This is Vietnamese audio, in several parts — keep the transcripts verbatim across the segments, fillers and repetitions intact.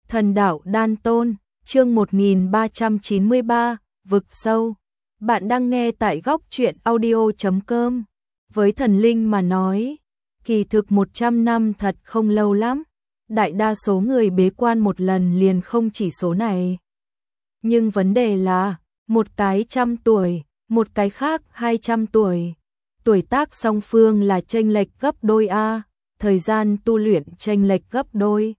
Thần đạo đan tôn, chương một nghìn ba trăm chín mươi ba, vực sâu. Bạn đang nghe tại góc truyện audio chấm com. Với thần linh mà nói, kỳ thực một trăm năm thật không lâu lắm. Đại đa số người bế quan một lần liền không chỉ số này. Nhưng vấn đề là, một cái trăm tuổi, một cái khác hai trăm tuổi. Tuổi tác song phương là chênh lệch gấp đôi a, thời gian tu luyện chênh lệch gấp đôi.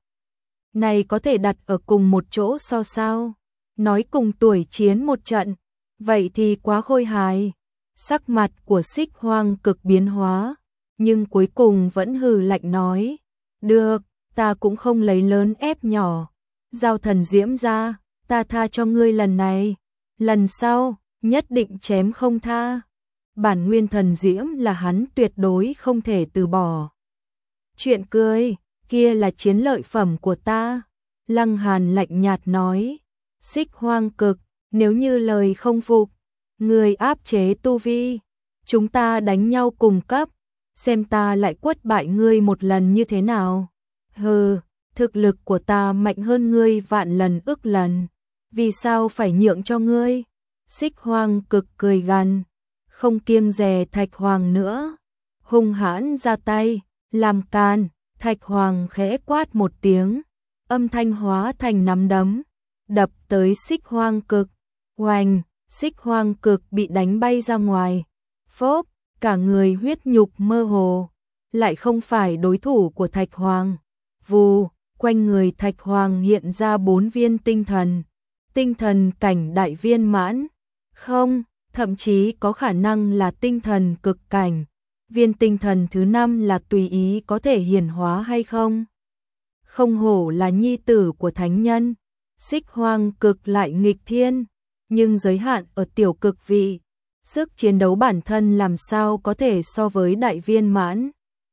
Này có thể đặt ở cùng một chỗ so sao? Nói cùng tuổi chiến một trận, vậy thì quá khôi hài. Sắc mặt của Xích Hoang cực biến hóa, nhưng cuối cùng vẫn hừ lạnh nói, được, ta cũng không lấy lớn ép nhỏ. Giao thần diễm ra, ta tha cho ngươi lần này, lần sau, nhất định chém không tha. Bản nguyên thần diễm là hắn tuyệt đối không thể từ bỏ. Chuyện cười, kia là chiến lợi phẩm của ta. Lăng Hàn lạnh nhạt nói, Xích Hoang cực, nếu như lời không phục, người áp chế tu vi, chúng ta đánh nhau cùng cấp, xem ta lại quất bại ngươi một lần như thế nào. Hừ, thực lực của ta mạnh hơn ngươi vạn lần ức lần, vì sao phải nhượng cho ngươi? Xích Hoang cực cười gằn, không kiêng dè Thạch Hoàng nữa, hung hãn ra tay, làm can. Thạch Hoàng khẽ quát một tiếng, âm thanh hóa thành nắm đấm, đập tới Xích Hoang cực. Oanh, Xích Hoang cực bị đánh bay ra ngoài. Phốp, cả người huyết nhục mơ hồ, lại không phải đối thủ của Thạch Hoàng. Vù, quanh người Thạch Hoàng hiện ra bốn viên tinh thần. Tinh thần cảnh đại viên mãn. Không, thậm chí có khả năng là tinh thần cực cảnh. Viên tinh thần thứ năm là tùy ý có thể hiển hóa hay không? Không hổ là nhi tử của thánh nhân. Xích Hoang cực lại nghịch thiên, nhưng giới hạn ở tiểu cực vị. Sức chiến đấu bản thân làm sao có thể so với đại viên mãn?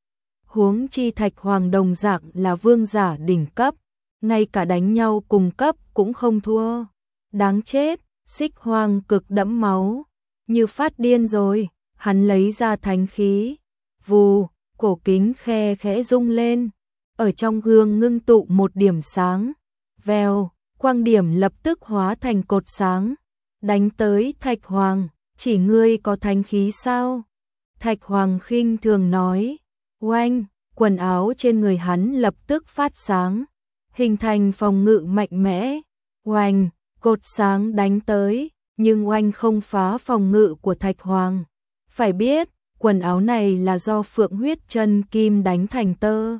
Huống chi Thạch Hoàng đồng dạng là vương giả đỉnh cấp, ngay cả đánh nhau cùng cấp cũng không thua. Đáng chết, Xích Hoang cực đẫm máu, như phát điên rồi. Hắn lấy ra thánh khí, vù, cổ kính khe khẽ rung lên, ở trong gương ngưng tụ một điểm sáng, vèo, quang điểm lập tức hóa thành cột sáng, đánh tới Thạch Hoàng, chỉ ngươi có thánh khí sao? Thạch Hoàng khinh thường nói, oanh, quần áo trên người hắn lập tức phát sáng, hình thành phòng ngự mạnh mẽ, oanh, cột sáng đánh tới, nhưng oanh không phá phòng ngự của Thạch Hoàng. Phải biết, quần áo này là do Phượng huyết chân kim đánh thành tơ.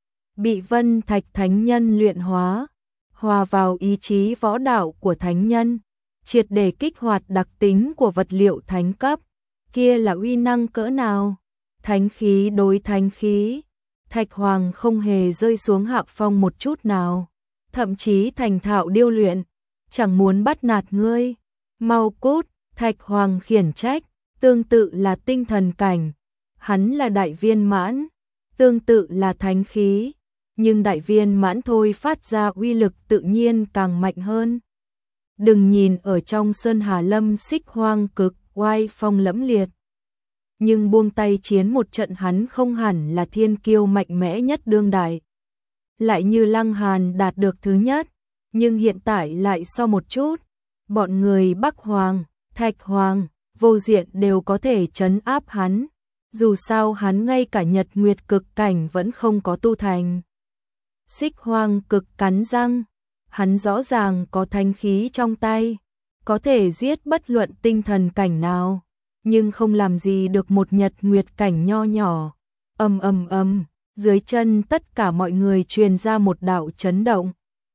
Bị Vân Thạch Thánh Nhân luyện hóa, hòa vào ý chí võ đạo của Thánh Nhân, triệt để kích hoạt đặc tính của vật liệu thánh cấp. Kia là uy năng cỡ nào? Thánh khí đối thánh khí, Thạch Hoàng không hề rơi xuống hạ phong một chút nào, thậm chí thành thạo điêu luyện, chẳng muốn bắt nạt ngươi. Mau cút, Thạch Hoàng khiển trách. Tương tự là tinh thần cảnh, hắn là đại viên mãn, tương tự là thánh khí, nhưng đại viên mãn thôi phát ra uy lực tự nhiên càng mạnh hơn. Đừng nhìn ở trong Sơn Hà Lâm Xích Hoang cực oai phong lẫm liệt, nhưng buông tay chiến một trận hắn không hẳn là thiên kiêu mạnh mẽ nhất đương đại. Lại như Lăng Hàn đạt được thứ nhất, nhưng hiện tại lại so một chút, bọn người Bắc Hoàng, Thạch Hoàng, vô diện đều có thể trấn áp hắn, dù sao hắn ngay cả nhật nguyệt cực cảnh vẫn không có tu thành. Xích Hoang cực cắn răng, hắn rõ ràng có thánh khí trong tay, có thể giết bất luận tinh thần cảnh nào, nhưng không làm gì được một nhật nguyệt cảnh nho nhỏ. Ầm ầm ầm, dưới chân tất cả mọi người truyền ra một đạo chấn động,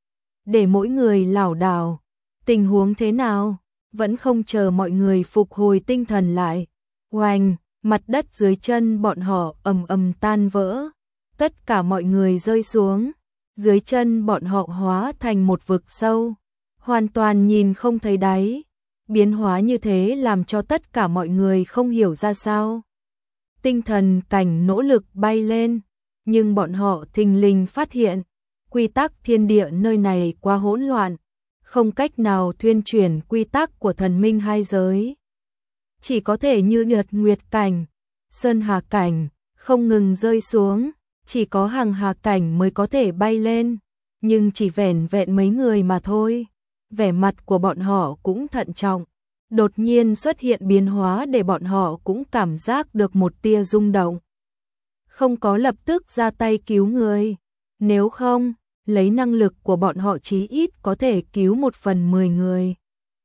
để mỗi người lảo đảo. Tình huống thế nào? Vẫn không chờ mọi người phục hồi tinh thần lại. Oanh, mặt đất dưới chân bọn họ ầm ầm tan vỡ. Tất cả mọi người rơi xuống. Dưới chân bọn họ hóa thành một vực sâu, hoàn toàn nhìn không thấy đáy. Biến hóa như thế làm cho tất cả mọi người không hiểu ra sao. Tinh thần cảnh nỗ lực bay lên, nhưng bọn họ thình lình phát hiện, quy tắc thiên địa nơi này quá hỗn loạn, không cách nào thuyên chuyển quy tắc của thần minh hai giới. Chỉ có thể như nhật nguyệt cảnh, sơn hà cảnh, không ngừng rơi xuống, chỉ có hằng hà cảnh mới có thể bay lên. nhưng chỉ vẻn vẹn mấy người mà thôi. Vẻ mặt của bọn họ cũng thận trọng, đột nhiên xuất hiện biến hóa để bọn họ cũng cảm giác được một tia rung động. Không có lập tức ra tay cứu người, nếu không, lấy năng lực của bọn họ chí ít có thể cứu một phần mười người.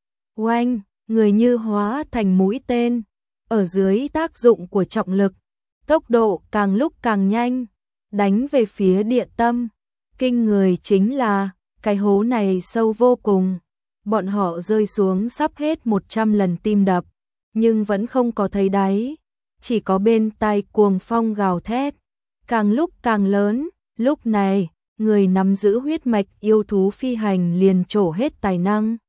Oanh, người như hóa thành mũi tên, ở dưới tác dụng của trọng lực, tốc độ càng lúc càng nhanh, đánh về phía địa tâm. Kinh người chính là, cái hố này sâu vô cùng, bọn họ rơi xuống sắp hết một trăm lần tim đập, nhưng vẫn không có thấy đáy, chỉ có bên tai cuồng phong gào thét, càng lúc càng lớn. Lúc này, người nắm giữ huyết mạch yêu thú phi hành liền trổ hết tài năng,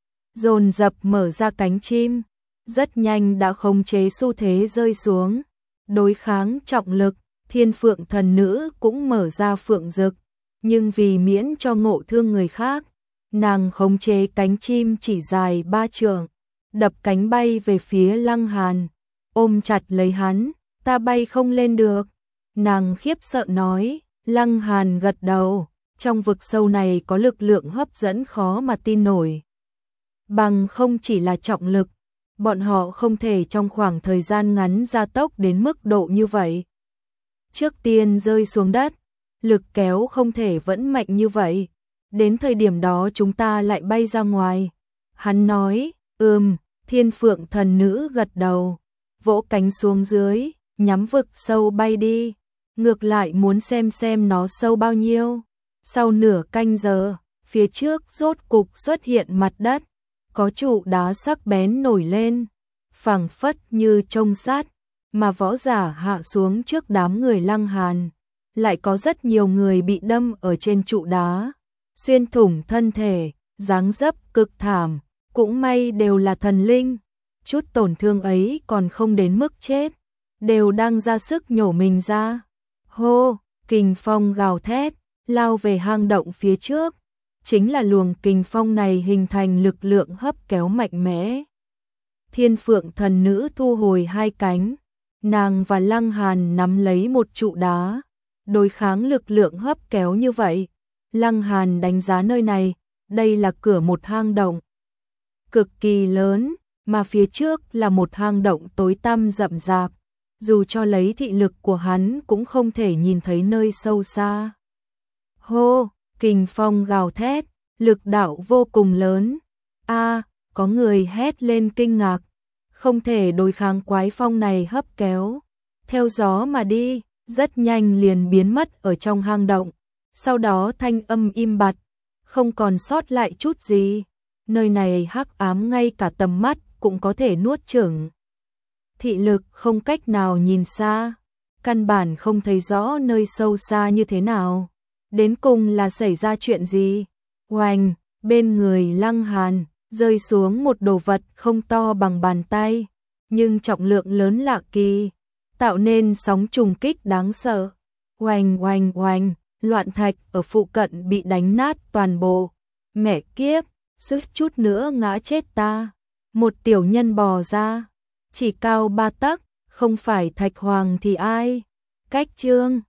dồn dập mở ra cánh chim, rất nhanh đã khống chế xu thế rơi xuống, đối kháng trọng lực. Thiên Phượng thần nữ cũng mở ra phượng dực, nhưng vì miễn cho ngộ thương người khác, nàng khống chế cánh chim chỉ dài ba trượng, đập cánh bay về phía Lăng Hàn, ôm chặt lấy hắn. Ta bay không lên được, nàng khiếp sợ nói. Lăng Hàn gật đầu, trong vực sâu này có lực lượng hấp dẫn khó mà tin nổi. Bằng không chỉ là trọng lực, bọn họ không thể trong khoảng thời gian ngắn gia tốc đến mức độ như vậy. Trước tiên rơi xuống đất, lực kéo không thể vẫn mạnh như vậy, đến thời điểm đó chúng ta lại bay ra ngoài. Hắn nói, ừm, Thiên Phượng thần nữ gật đầu, vỗ cánh xuống dưới, nhắm vực sâu bay đi, ngược lại muốn xem xem nó sâu bao nhiêu. Sau nửa canh giờ, phía trước rốt cục xuất hiện mặt đất, có trụ đá sắc bén nổi lên, phảng phất như trông sát, mà võ giả hạ xuống trước đám người Lăng Hàn, lại có rất nhiều người bị đâm ở trên trụ đá, xuyên thủng thân thể, dáng dấp cực thảm, cũng may đều là thần linh, chút tổn thương ấy còn không đến mức chết, đều đang ra sức nhổ mình ra. Hô, kình phong gào thét, lao về hang động phía trước, chính là luồng kình phong này hình thành lực lượng hấp kéo mạnh mẽ. Thiên Phượng thần nữ thu hồi hai cánh, nàng và Lăng Hàn nắm lấy một trụ đá, đối kháng lực lượng hấp kéo như vậy. Lăng Hàn đánh giá nơi này, đây là cửa một hang động cực kỳ lớn, mà phía trước là một hang động tối tăm rậm rạp, dù cho lấy thị lực của hắn cũng không thể nhìn thấy nơi sâu xa. Hô, kình phong gào thét, lực đạo vô cùng lớn. A, có người hét lên kinh ngạc, không thể đối kháng quái phong này hấp kéo, theo gió mà đi, rất nhanh liền biến mất ở trong hang động. Sau đó thanh âm im bặt, không còn sót lại chút gì. Nơi này hắc ám ngay cả tầm mắt cũng có thể nuốt chửng. Thị lực không cách nào nhìn xa, căn bản không thấy rõ nơi sâu xa như thế nào. Đến cùng là xảy ra chuyện gì? Oanh, bên người Lăng Hàn rơi xuống một đồ vật không to bằng bàn tay, nhưng trọng lượng lớn lạ kỳ, tạo nên sóng trùng kích đáng sợ. Oanh oanh oanh, loạn thạch ở phụ cận bị đánh nát toàn bộ. Mẹ kiếp, suýt chút nữa ngã chết ta. Một tiểu nhân bò ra, chỉ cao ba tấc, không phải Thạch Hoàng thì ai? Cách Trương